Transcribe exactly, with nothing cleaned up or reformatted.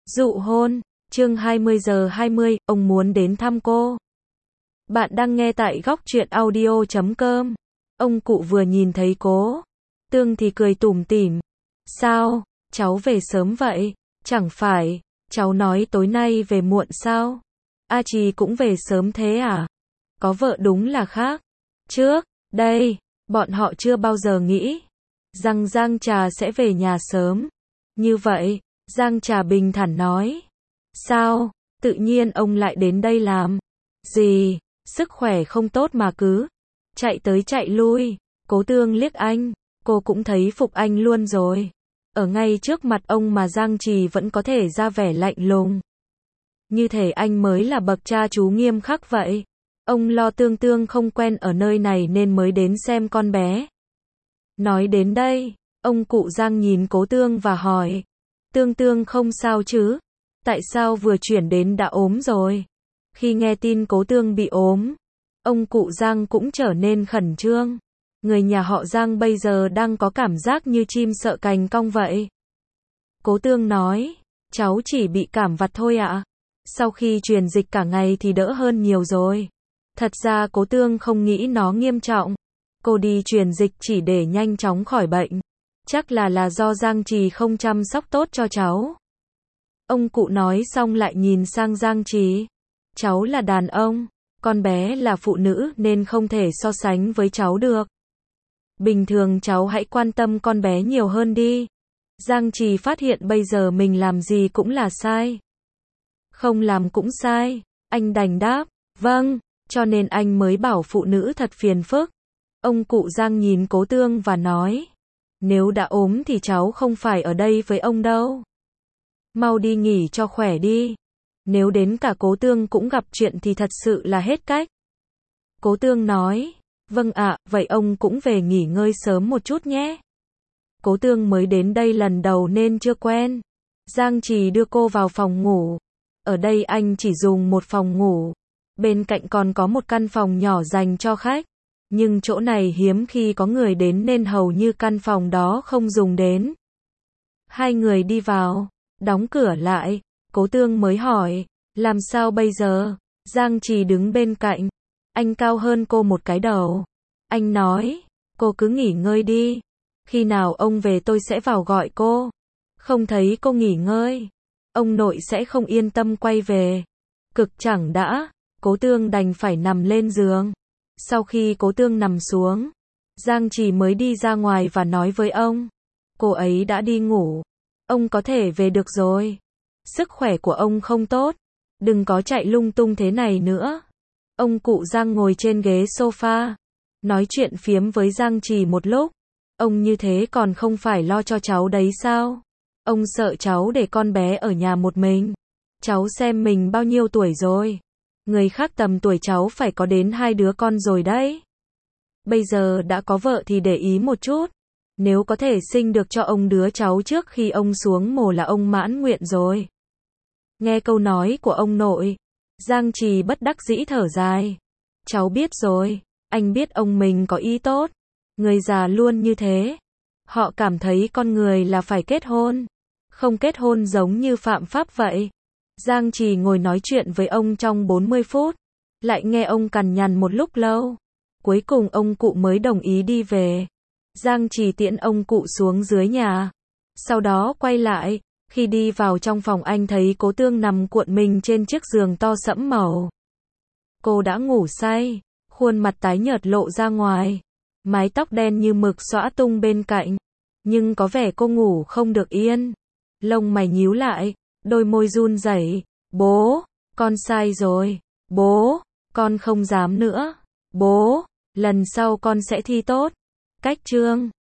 Dụ hôn, chương hai mươi giờ hai mươi, ông muốn đến thăm cô. Bạn đang nghe tại góc truyện audio chấm com. Ông cụ vừa nhìn thấy Cố Tương thì cười tủm tỉm. Sao, cháu về sớm vậy? Chẳng phải, cháu nói tối nay về muộn sao? A Trì cũng về sớm thế à? Có vợ đúng là khác. Trước đây, bọn họ chưa bao giờ nghĩ rằng Giang Trà sẽ về nhà sớm. Như vậy, Giang Trà bình thản nói. Sao, tự nhiên ông lại đến đây làm gì? Sức khỏe không tốt mà cứ chạy tới chạy lui. Cố Tương liếc anh, cô cũng thấy phục anh luôn rồi. Ở ngay trước mặt ông mà Giang Trì vẫn có thể ra vẻ lạnh lùng. Như thể anh mới là bậc cha chú nghiêm khắc vậy. Ông lo Tương Tương không quen ở nơi này nên mới đến xem con bé. Nói đến đây, ông cụ Giang nhìn Cố Tương và hỏi. Tương Tương không sao chứ? Tại sao vừa chuyển đến đã ốm rồi? Khi nghe tin Cố Tương bị ốm, ông cụ Giang cũng trở nên khẩn trương. Người nhà họ Giang bây giờ đang có cảm giác như chim sợ cành cong vậy. Cố Tương nói, cháu chỉ bị cảm vặt thôi ạ. Sau khi truyền dịch cả ngày thì đỡ hơn nhiều rồi. Thật ra Cố Tương không nghĩ nó nghiêm trọng. Cô đi truyền dịch chỉ để nhanh chóng khỏi bệnh. Chắc là là do Giang Trì không chăm sóc tốt cho cháu. Ông cụ nói xong lại nhìn sang Giang Trì. Cháu là đàn ông, con bé là phụ nữ nên không thể so sánh với cháu được. Bình thường cháu hãy quan tâm con bé nhiều hơn đi. Giang Trì phát hiện bây giờ mình làm gì cũng là sai. Không làm cũng sai, anh đành đáp, vâng, cho nên anh mới bảo phụ nữ thật phiền phức. Ông cụ Giang nhìn Cố Tương và nói, nếu đã ốm thì cháu không phải ở đây với ông đâu. Mau đi nghỉ cho khỏe đi. Nếu đến cả Cố Tương cũng gặp chuyện thì thật sự là hết cách. Cố Tương nói, vâng ạ, vậy ông cũng về nghỉ ngơi sớm một chút nhé. Cố Tương mới đến đây lần đầu nên chưa quen. Giang Trì đưa cô vào phòng ngủ. Ở đây anh chỉ dùng một phòng ngủ. Bên cạnh còn có một căn phòng nhỏ dành cho khách. Nhưng chỗ này hiếm khi có người đến nên hầu như căn phòng đó không dùng đến. Hai người đi vào, đóng cửa lại. Cố Tương mới hỏi, làm sao bây giờ? Giang Trì đứng bên cạnh. Anh cao hơn cô một cái đầu. Anh nói, cô cứ nghỉ ngơi đi. Khi nào ông về tôi sẽ vào gọi cô. Không thấy cô nghỉ ngơi, ông nội sẽ không yên tâm quay về. Cực chẳng đã, Cố Tương đành phải nằm lên giường. Sau khi Cố Tương nằm xuống, Giang Trì mới đi ra ngoài và nói với ông. Cô ấy đã đi ngủ. Ông có thể về được rồi. Sức khỏe của ông không tốt. Đừng có chạy lung tung thế này nữa. Ông cụ Giang ngồi trên ghế sofa, nói chuyện phiếm với Giang Trì một lúc. Ông như thế còn không phải lo cho cháu đấy sao? Ông sợ cháu để con bé ở nhà một mình. Cháu xem mình bao nhiêu tuổi rồi. Người khác tầm tuổi cháu phải có đến hai đứa con rồi đấy. Bây giờ đã có vợ thì để ý một chút. Nếu có thể sinh được cho ông đứa cháu trước khi ông xuống mồ là ông mãn nguyện rồi. Nghe câu nói của ông nội, Giang Trì bất đắc dĩ thở dài. Cháu biết rồi, anh biết ông mình có ý tốt. Người già luôn như thế. Họ cảm thấy con người là phải kết hôn. Không kết hôn giống như phạm pháp vậy. Giang Trì ngồi nói chuyện với ông trong bốn mươi phút. Lại nghe ông cằn nhằn một lúc lâu. Cuối cùng ông cụ mới đồng ý đi về. Giang Trì tiễn ông cụ xuống dưới nhà. Sau đó quay lại. Khi đi vào trong phòng anh thấy Cố Tương nằm cuộn mình trên chiếc giường to sẫm màu. Cô đã ngủ say. Khuôn mặt tái nhợt lộ ra ngoài. Mái tóc đen như mực xõa tung bên cạnh. Nhưng có vẻ cô ngủ không được yên. Lông mày nhíu lại. Đôi môi run rẩy. Bố, con sai rồi. Bố, con không dám nữa. Bố, lần sau con sẽ thi tốt. Cách chương